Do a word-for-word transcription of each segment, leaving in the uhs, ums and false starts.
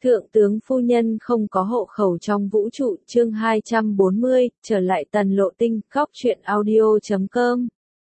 Thượng tướng phu nhân không có hộ khẩu trong vũ trụ, chương hai trăm bốn mươi, trở lại tần lộ tinh, góc truyện audio chấm com.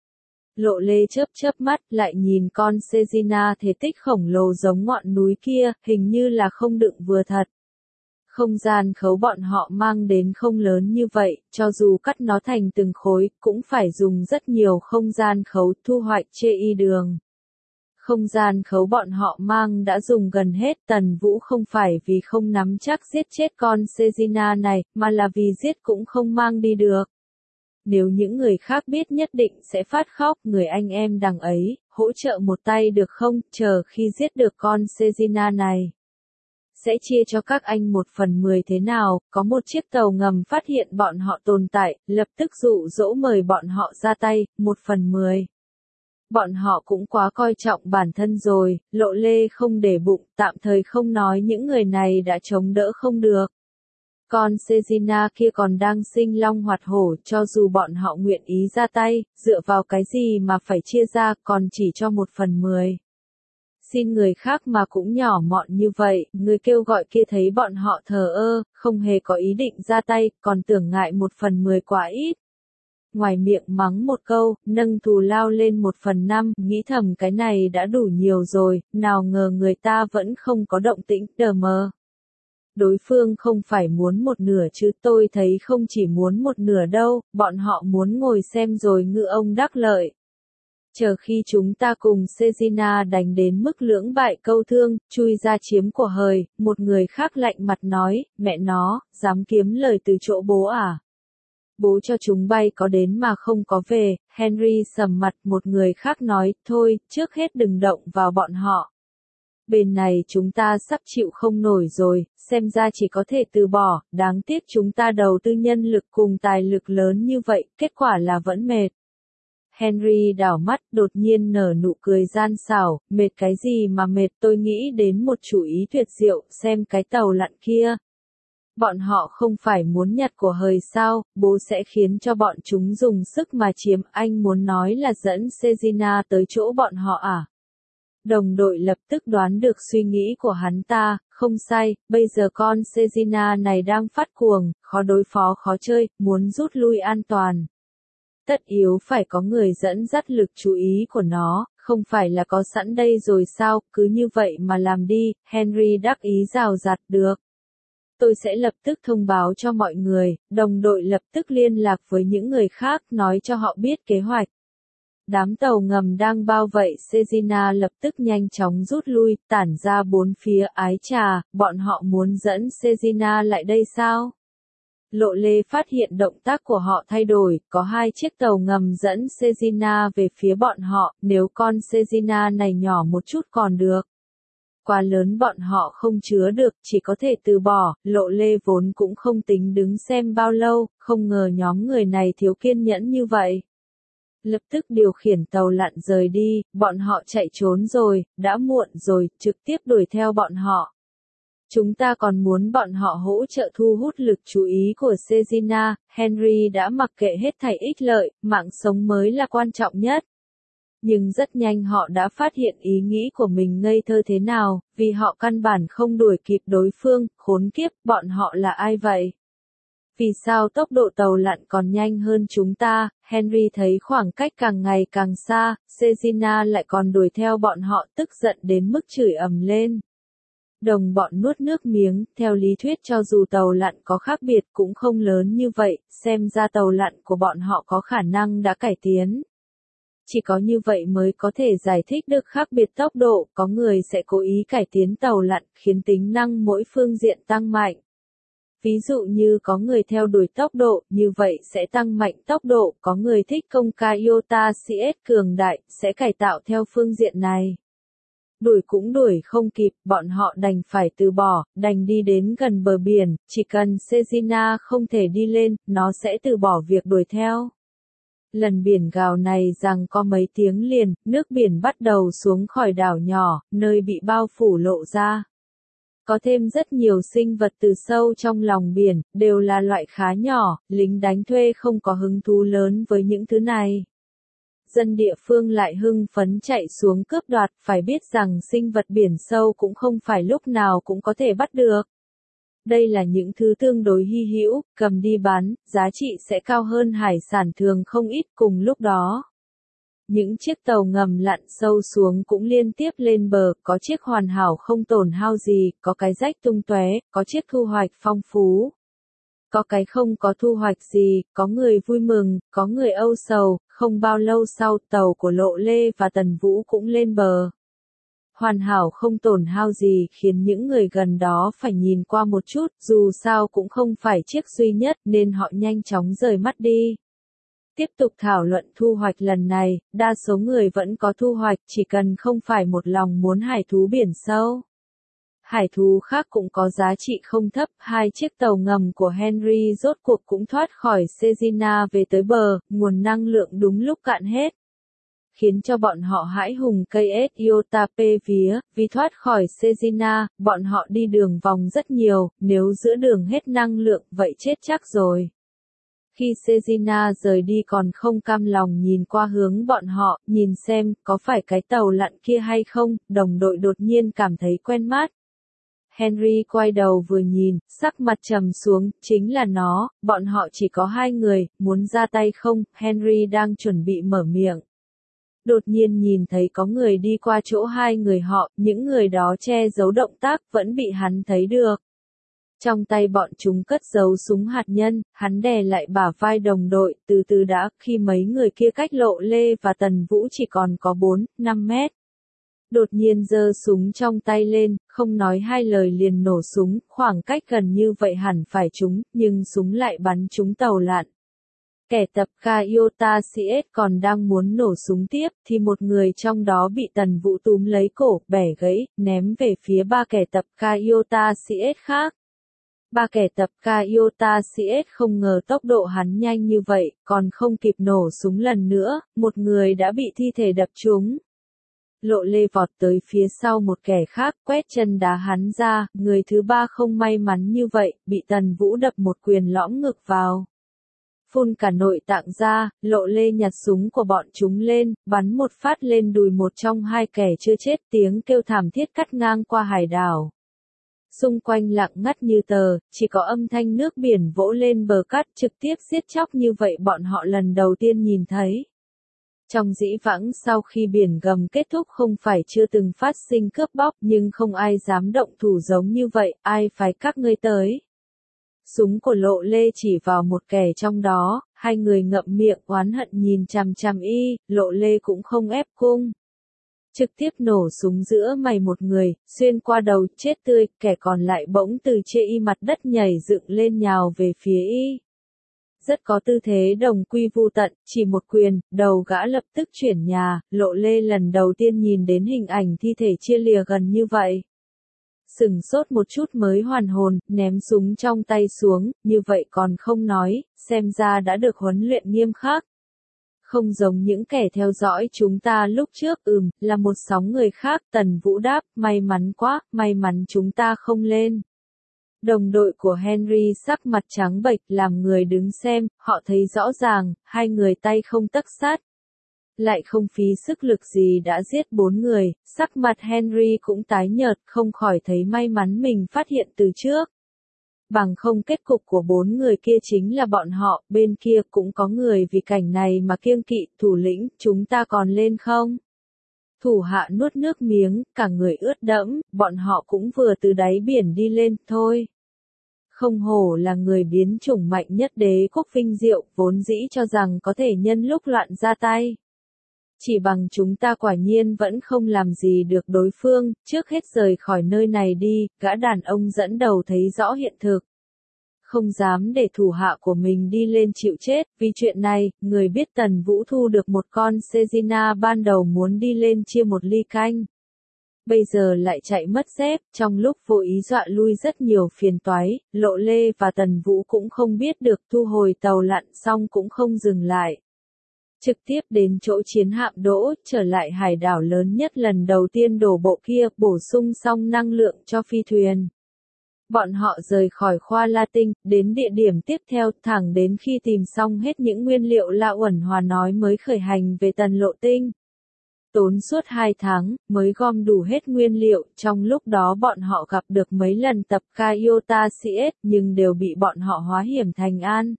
Lộ Lê chớp chớp mắt, lại nhìn con Sejina thể tích khổng lồ giống ngọn núi kia, hình như là không đựng vừa thật. Không gian khấu bọn họ mang đến không lớn như vậy, cho dù cắt nó thành từng khối, cũng phải dùng rất nhiều không gian khấu thu hoạch chê y đường. Không gian khấu bọn họ mang đã dùng gần hết, Tần Vũ không phải vì không nắm chắc giết chết con Sejina này, mà là vì giết cũng không mang đi được. Nếu những người khác biết nhất định sẽ phát khóc, người anh em đằng ấy, hỗ trợ một tay được không, chờ khi giết được con Sejina này. Sẽ chia cho các anh một phần mười thế nào, có một chiếc tàu ngầm phát hiện bọn họ tồn tại, lập tức dụ dỗ mời bọn họ ra tay, một phần mười. Bọn họ cũng quá coi trọng bản thân rồi, Lộ Lê không để bụng, tạm thời không nói những người này đã chống đỡ không được. Con Sejina kia còn đang sinh long hoạt hổ, cho dù bọn họ nguyện ý ra tay, dựa vào cái gì mà phải chia ra, còn chỉ cho một phần mười. Xin người khác mà cũng nhỏ mọn như vậy, người kêu gọi kia thấy bọn họ thờ ơ, không hề có ý định ra tay, còn tưởng ngại một phần mười quá ít. Ngoài miệng mắng một câu, nâng thù lao lên một phần năm, nghĩ thầm cái này đã đủ nhiều rồi, nào ngờ người ta vẫn không có động tĩnh, đờ mờ. Đối phương không phải muốn một nửa chứ, tôi thấy không chỉ muốn một nửa đâu, bọn họ muốn ngồi xem rồi ngư ông đắc lợi. Chờ khi chúng ta cùng Sejina đánh đến mức lưỡng bại câu thương, chui ra chiếm của hời, một người khác lạnh mặt nói, mẹ nó, dám kiếm lời từ chỗ bố à? Bố cho chúng bay có đến mà không có về, Henry sầm mặt, một người khác nói, thôi, trước hết đừng động vào bọn họ. Bên này chúng ta sắp chịu không nổi rồi, xem ra chỉ có thể từ bỏ, đáng tiếc chúng ta đầu tư nhân lực cùng tài lực lớn như vậy, kết quả là vẫn mệt. Henry đảo mắt, đột nhiên nở nụ cười gian xảo, mệt cái gì mà mệt, tôi nghĩ đến một chủ ý tuyệt diệu, xem cái tàu lặn kia. Bọn họ không phải muốn nhặt của hời sao, bố sẽ khiến cho bọn chúng dùng sức mà chiếm, anh muốn nói là dẫn Sejina tới chỗ bọn họ à? Đồng đội lập tức đoán được suy nghĩ của hắn ta, không sai, bây giờ con Sejina này đang phát cuồng, khó đối phó khó chơi, muốn rút lui an toàn. Tất yếu phải có người dẫn dắt lực chú ý của nó, không phải là có sẵn đây rồi sao, cứ như vậy mà làm đi, Henry đắc ý rào rạt được. Tôi sẽ lập tức thông báo cho mọi người, đồng đội lập tức liên lạc với những người khác, nói cho họ biết kế hoạch. Đám tàu ngầm đang bao vây Sejina lập tức nhanh chóng rút lui, tản ra bốn phía, ái chà, bọn họ muốn dẫn Sejina lại đây sao? Lộ Lê phát hiện động tác của họ thay đổi, có hai chiếc tàu ngầm dẫn Sejina về phía bọn họ, nếu con Sejina này nhỏ một chút còn được. Quá lớn bọn họ không chứa được, chỉ có thể từ bỏ, Lộ Lê vốn cũng không tính đứng xem bao lâu, không ngờ nhóm người này thiếu kiên nhẫn như vậy. Lập tức điều khiển tàu lặn rời đi, bọn họ chạy trốn rồi, đã muộn rồi, trực tiếp đuổi theo bọn họ. Chúng ta còn muốn bọn họ hỗ trợ thu hút lực chú ý của Sejina, Henry đã mặc kệ hết thảy ích lợi, mạng sống mới là quan trọng nhất. Nhưng rất nhanh họ đã phát hiện ý nghĩ của mình ngây thơ thế nào, vì họ căn bản không đuổi kịp đối phương, khốn kiếp, bọn họ là ai vậy? Vì sao tốc độ tàu lặn còn nhanh hơn chúng ta? Henry thấy khoảng cách càng ngày càng xa, Sejina lại còn đuổi theo bọn họ, tức giận đến mức chửi ầm lên. Đồng bọn nuốt nước miếng, theo lý thuyết cho dù tàu lặn có khác biệt cũng không lớn như vậy, xem ra tàu lặn của bọn họ có khả năng đã cải tiến. Chỉ có như vậy mới có thể giải thích được khác biệt tốc độ, có người sẽ cố ý cải tiến tàu lặn, khiến tính năng mỗi phương diện tăng mạnh. Ví dụ như có người theo đuổi tốc độ, như vậy sẽ tăng mạnh tốc độ, có người thích công ca iota xê ét cường đại, sẽ cải tạo theo phương diện này. Đuổi cũng đuổi không kịp, bọn họ đành phải từ bỏ, đành đi đến gần bờ biển, chỉ cần Sejina không thể đi lên, nó sẽ từ bỏ việc đuổi theo. Lần biển gào này rằng có mấy tiếng liền, nước biển bắt đầu xuống khỏi đảo nhỏ, nơi bị bao phủ lộ ra. Có thêm rất nhiều sinh vật từ sâu trong lòng biển, đều là loại khá nhỏ, lính đánh thuê không có hứng thú lớn với những thứ này. dân địa phương lại hưng phấn chạy xuống cướp đoạt, phải biết rằng sinh vật biển sâu cũng không phải lúc nào cũng có thể bắt được. Đây là những thứ tương đối hy hữu, cầm đi bán, giá trị sẽ cao hơn hải sản thường không ít. Cùng lúc đó, những chiếc tàu ngầm lặn sâu xuống cũng liên tiếp lên bờ, có chiếc hoàn hảo không tổn hao gì, có cái rách tung tóe, có chiếc thu hoạch phong phú. Có cái không có thu hoạch gì, có người vui mừng, có người âu sầu. Không bao lâu sau, tàu của Lộ Lê và Tần Vũ cũng lên bờ. Hoàn hảo không tổn hao gì khiến những người gần đó phải nhìn qua một chút, dù sao cũng không phải chiếc duy nhất nên họ nhanh chóng rời mắt đi. Tiếp tục thảo luận thu hoạch lần này, đa số người vẫn có thu hoạch, chỉ cần không phải một lòng muốn hải thú biển sâu. Hải thú khác cũng có giá trị không thấp, hai chiếc tàu ngầm của Henry rốt cuộc cũng thoát khỏi Sejina về tới bờ, nguồn năng lượng đúng lúc cạn hết. Khiến cho bọn họ hãi hùng cây ét iota pê vía, vì thoát khỏi Sejina, bọn họ đi đường vòng rất nhiều, nếu giữa đường hết năng lượng vậy chết chắc rồi. Khi Sejina rời đi còn không cam lòng nhìn qua hướng bọn họ, nhìn xem có phải cái tàu lặn kia hay không, đồng đội đột nhiên cảm thấy quen mắt. Henry quay đầu vừa nhìn, sắc mặt trầm xuống, chính là nó, bọn họ chỉ có hai người, muốn ra tay không, Henry đang chuẩn bị mở miệng. Đột nhiên nhìn thấy có người đi qua chỗ hai người họ, những người đó che giấu động tác vẫn bị hắn thấy được. Trong tay bọn chúng cất giấu súng hạt nhân, hắn đè lại bả vai đồng đội, từ từ đã, khi mấy người kia cách Lộ Lê và Tần Vũ chỉ còn có bốn, năm mét. Đột nhiên giơ súng trong tay lên, không nói hai lời liền nổ súng, khoảng cách gần như vậy hẳn phải trúng, nhưng súng lại bắn trúng tàu lặn. Kẻ tập Kaiota xê ét còn đang muốn nổ súng tiếp, thì một người trong đó bị Tần Vũ túm lấy cổ, bẻ gãy, ném về phía ba kẻ tập Kaiota xê ét khác. Ba kẻ tập Kaiota xê ét không ngờ tốc độ hắn nhanh như vậy, còn không kịp nổ súng lần nữa, một người đã bị thi thể đập trúng. Lộ Lê vọt tới phía sau một kẻ khác, quét chân đá hắn ra, người thứ ba không may mắn như vậy, bị Tần Vũ đập một quyền lõm ngực vào. Phun cả nội tạng ra, Lộ Lê nhặt súng của bọn chúng lên, bắn một phát lên đùi một trong hai kẻ chưa chết, tiếng kêu thảm thiết cắt ngang qua hải đảo. Xung quanh lặng ngắt như tờ, chỉ có âm thanh nước biển vỗ lên bờ cát trực tiếp giết chóc như vậy bọn họ lần đầu tiên nhìn thấy. Trong dĩ vãng sau khi biển gầm kết thúc không phải chưa từng phát sinh cướp bóc nhưng không ai dám động thủ giống như vậy, ai phái các ngươi tới. Súng của Lộ Lê chỉ vào một kẻ trong đó, hai người ngậm miệng oán hận nhìn chằm chằm y, Lộ Lê cũng không ép cung. Trực tiếp nổ súng giữa mày một người, xuyên qua đầu, chết tươi, kẻ còn lại bỗng từ trên y mặt đất nhảy dựng lên nhào về phía y. Rất có tư thế đồng quy vu tận, chỉ một quyền, đầu gã lập tức chuyển nhà, Lộ Lê lần đầu tiên nhìn đến hình ảnh thi thể chia lìa gần như vậy. Sừng sốt một chút mới hoàn hồn, ném súng trong tay xuống, như vậy còn không nói, xem ra đã được huấn luyện nghiêm khắc. Không giống những kẻ theo dõi chúng ta lúc trước, ừm, là một sóng người khác, Tần Vũ đáp, may mắn quá, may mắn chúng ta không lên. Đồng đội của Henry sắc mặt trắng bệch làm người đứng xem, họ thấy rõ ràng, hai người tay không tấc sát. Lại không phí sức lực gì đã giết bốn người, sắc mặt Henry cũng tái nhợt, không khỏi thấy may mắn mình phát hiện từ trước. Bằng không kết cục của bốn người kia chính là bọn họ, bên kia cũng có người vì cảnh này mà kiêng kỵ, thủ lĩnh, chúng ta còn lên không? Thủ hạ nuốt nước miếng, cả người ướt đẫm, bọn họ cũng vừa từ đáy biển đi lên, thôi. Không hổ là người biến chủng mạnh nhất đế quốc vinh diệu, vốn dĩ cho rằng có thể nhân lúc loạn ra tay. Chỉ bằng chúng ta quả nhiên vẫn không làm gì được đối phương, trước hết rời khỏi nơi này đi, gã đàn ông dẫn đầu thấy rõ hiện thực. Không dám để thủ hạ của mình đi lên chịu chết, vì chuyện này, người biết Tần Vũ thu được một con Sejina ban đầu muốn đi lên chia một ly canh. Bây giờ lại chạy mất dép, trong lúc vô ý dọa lui rất nhiều phiền toái, Lộ Lê và Tần Vũ cũng không biết được thu hồi tàu lặn xong cũng không dừng lại. Trực tiếp đến chỗ chiến hạm đỗ, trở lại hải đảo lớn nhất lần đầu tiên đổ bộ kia, bổ sung xong năng lượng cho phi thuyền. Bọn họ rời khỏi khoa Latin, đến địa điểm tiếp theo, thẳng đến khi tìm xong hết những nguyên liệu La Uẩn Hòa nói mới khởi hành về Tần Lộ Tinh. Tốn suốt hai tháng, mới gom đủ hết nguyên liệu, trong lúc đó bọn họ gặp được mấy lần tập Kaiota xê ét, nhưng đều bị bọn họ hóa hiểm thành an.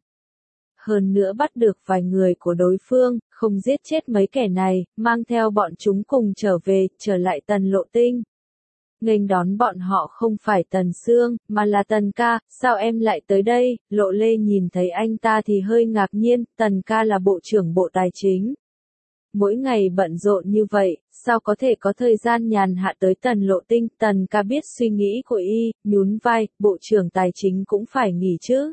Hơn nữa bắt được vài người của đối phương, không giết chết mấy kẻ này, mang theo bọn chúng cùng trở về, trở lại Tần Lộ Tinh. Nghênh đón bọn họ không phải Tần Sương, mà là Tần ca, sao em lại tới đây? Lộ Lê nhìn thấy anh ta thì hơi ngạc nhiên, Tần ca là bộ trưởng bộ tài chính. Mỗi ngày bận rộn như vậy, sao có thể có thời gian nhàn hạ tới Tần Lộ Tinh? Tần ca biết suy nghĩ của y, nhún vai, bộ trưởng tài chính cũng phải nghỉ chứ.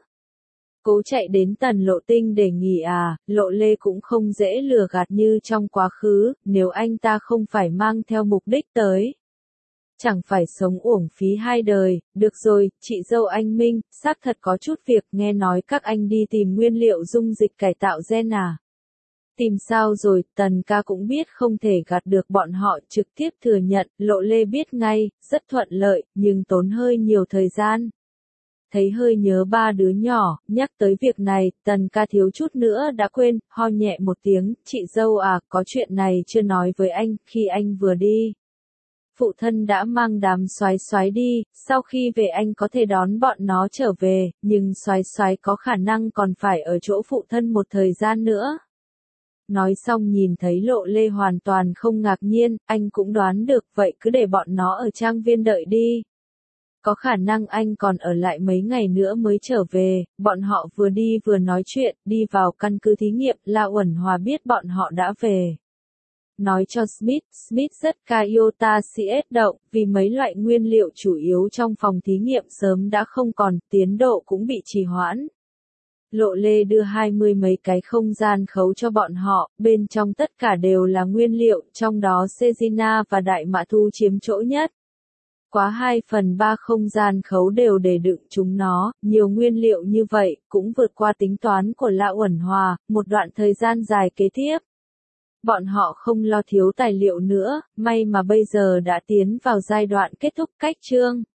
Cố chạy đến Tần Lộ Tinh để nghỉ à, Lộ Lê cũng không dễ lừa gạt như trong quá khứ, nếu anh ta không phải mang theo mục đích tới. Chẳng phải sống uổng phí hai đời, được rồi, chị dâu anh Minh, xác thật có chút việc, nghe nói các anh đi tìm nguyên liệu dung dịch cải tạo gen à. Tìm sao rồi, Tần ca cũng biết không thể gạt được bọn họ, trực tiếp thừa nhận, Lộ Lê biết ngay, rất thuận lợi, nhưng tốn hơi nhiều thời gian. Thấy hơi nhớ ba đứa nhỏ, nhắc tới việc này, Tần ca thiếu chút nữa đã quên, ho nhẹ một tiếng, chị dâu à, có chuyện này chưa nói với anh, khi anh vừa đi. Phụ thân đã mang đám soái soái đi, sau khi về anh có thể đón bọn nó trở về, nhưng soái soái có khả năng còn phải ở chỗ phụ thân một thời gian nữa. Nói xong nhìn thấy Lộ Lê hoàn toàn không ngạc nhiên, anh cũng đoán được, vậy cứ để bọn nó ở trang viên đợi đi. Có khả năng anh còn ở lại mấy ngày nữa mới trở về, bọn họ vừa đi vừa nói chuyện, đi vào căn cứ thí nghiệm, La Uẩn Hòa biết bọn họ đã về. Nói cho Smith, Smith rất Kaiota xê ét động, vì mấy loại nguyên liệu chủ yếu trong phòng thí nghiệm sớm đã không còn, tiến độ cũng bị trì hoãn. Lộ Lê đưa hai mươi mấy cái không gian khấu cho bọn họ, bên trong tất cả đều là nguyên liệu, trong đó Sejina và Đại Mã Thu chiếm chỗ nhất. Quá hai phần ba không gian khấu đều để đựng chúng nó, nhiều nguyên liệu như vậy, cũng vượt qua tính toán của La Uẩn Hòa, một đoạn thời gian dài kế tiếp. Bọn họ không lo thiếu tài liệu nữa, may mà bây giờ đã tiến vào giai đoạn kết thúc cách chương.